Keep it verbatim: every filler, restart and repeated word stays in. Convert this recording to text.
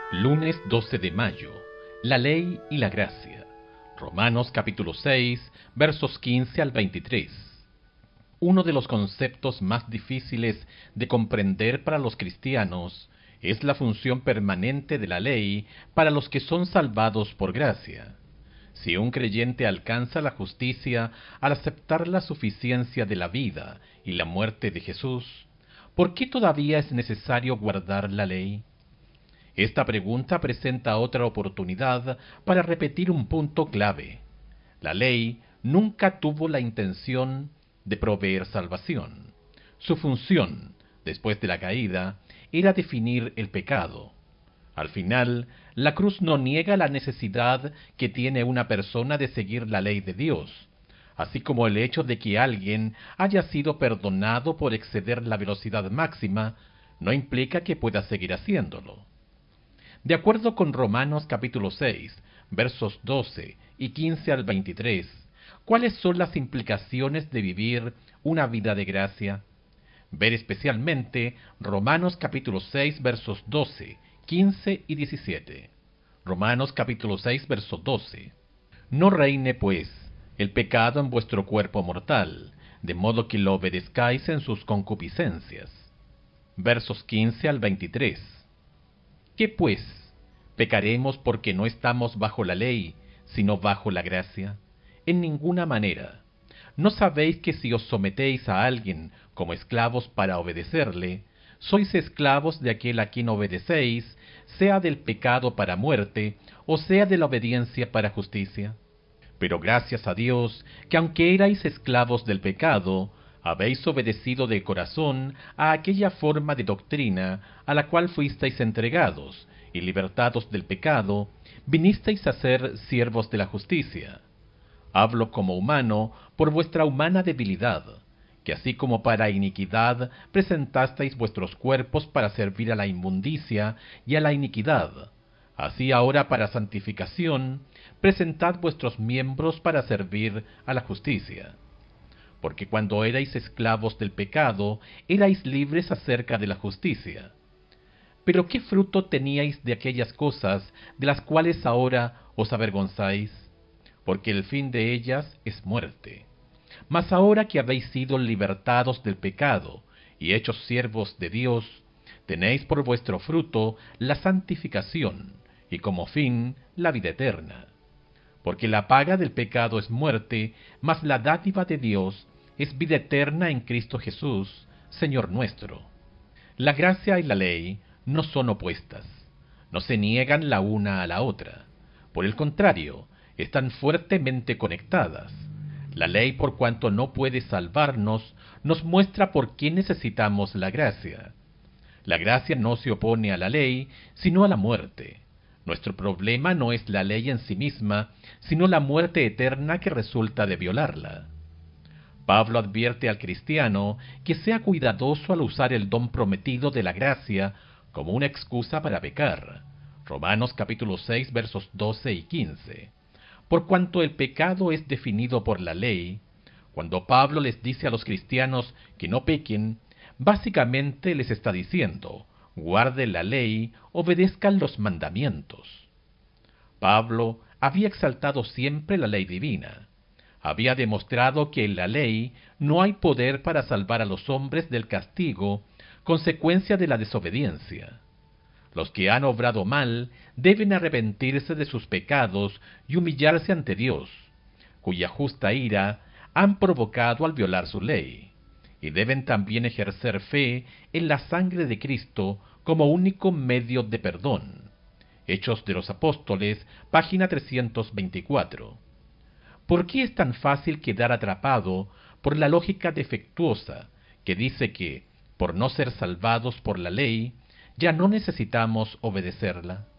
Lunes doce de mayo. La ley y la gracia. Romanos capítulo seis, versos quince al veintitrés. Uno de los conceptos más difíciles de comprender para los cristianos es la función permanente de la ley para los que son salvados por gracia. Si un creyente alcanza la justicia al aceptar la suficiencia de la vida y la muerte de Jesús, ¿por qué todavía es necesario guardar la ley? Esta pregunta presenta otra oportunidad para repetir un punto clave. La ley nunca tuvo la intención de proveer salvación. Su función, después de la caída, era definir el pecado. Al final, la cruz no niega la necesidad que tiene una persona de seguir la ley de Dios, así como el hecho de que alguien haya sido perdonado por exceder la velocidad máxima no implica que pueda seguir haciéndolo. De acuerdo con Romanos capítulo seis, versos doce y quince al veintitrés, ¿cuáles son las implicaciones de vivir una vida de gracia? Ver especialmente Romanos capítulo seis, versos doce, quince y diecisiete. Romanos capítulo seis, verso doce. No reine, pues, el pecado en vuestro cuerpo mortal, de modo que lo obedezcáis en sus concupiscencias. Versos quince al veintitrés. ¿Qué pues? ¿Pecaremos porque no estamos bajo la ley, sino bajo la gracia? En ninguna manera. ¿No sabéis que si os sometéis a alguien como esclavos para obedecerle, sois esclavos de aquel a quien obedecéis, sea del pecado para muerte, o sea de la obediencia para justicia? Pero gracias a Dios, que aunque erais esclavos del pecado, habéis obedecido de corazón a aquella forma de doctrina a la cual fuisteis entregados, y libertados del pecado, vinisteis a ser siervos de la justicia. Hablo como humano por vuestra humana debilidad, que así como para iniquidad presentasteis vuestros cuerpos para servir a la inmundicia y a la iniquidad, así ahora para santificación presentad vuestros miembros para servir a la justicia. Porque cuando erais esclavos del pecado, erais libres acerca de la justicia. Pero ¿qué fruto teníais de aquellas cosas de las cuales ahora os avergonzáis? Porque el fin de ellas es muerte. Mas ahora que habéis sido libertados del pecado y hechos siervos de Dios, tenéis por vuestro fruto la santificación y como fin la vida eterna. Porque la paga del pecado es muerte, mas la dádiva de Dios es vida eterna en Cristo Jesús, Señor nuestro. La gracia y la ley no son opuestas, no se niegan la una a la otra. Por el contrario, están fuertemente conectadas. La ley, por cuanto no puede salvarnos, nos muestra por qué necesitamos la gracia. La gracia no se opone a la ley, sino a la muerte. Nuestro problema no es la ley en sí misma, sino la muerte eterna que resulta de violarla. Pablo advierte al cristiano que sea cuidadoso al usar el don prometido de la gracia como una excusa para pecar. Romanos capítulo seis, versos doce y quince. Por cuanto el pecado es definido por la ley, cuando Pablo les dice a los cristianos que no pequen, básicamente les está diciendo: guarden la ley, obedezcan los mandamientos. Pablo había exaltado siempre la ley divina. Había demostrado que en la ley no hay poder para salvar a los hombres del castigo, consecuencia de la desobediencia. Los que han obrado mal deben arrepentirse de sus pecados y humillarse ante Dios, cuya justa ira han provocado al violar su ley, y deben también ejercer fe en la sangre de Cristo como único medio de perdón. Hechos de los Apóstoles, página trescientos veinticuatro. ¿Por qué es tan fácil quedar atrapado por la lógica defectuosa que dice que, por no ser salvados por la ley, ya no necesitamos obedecerla?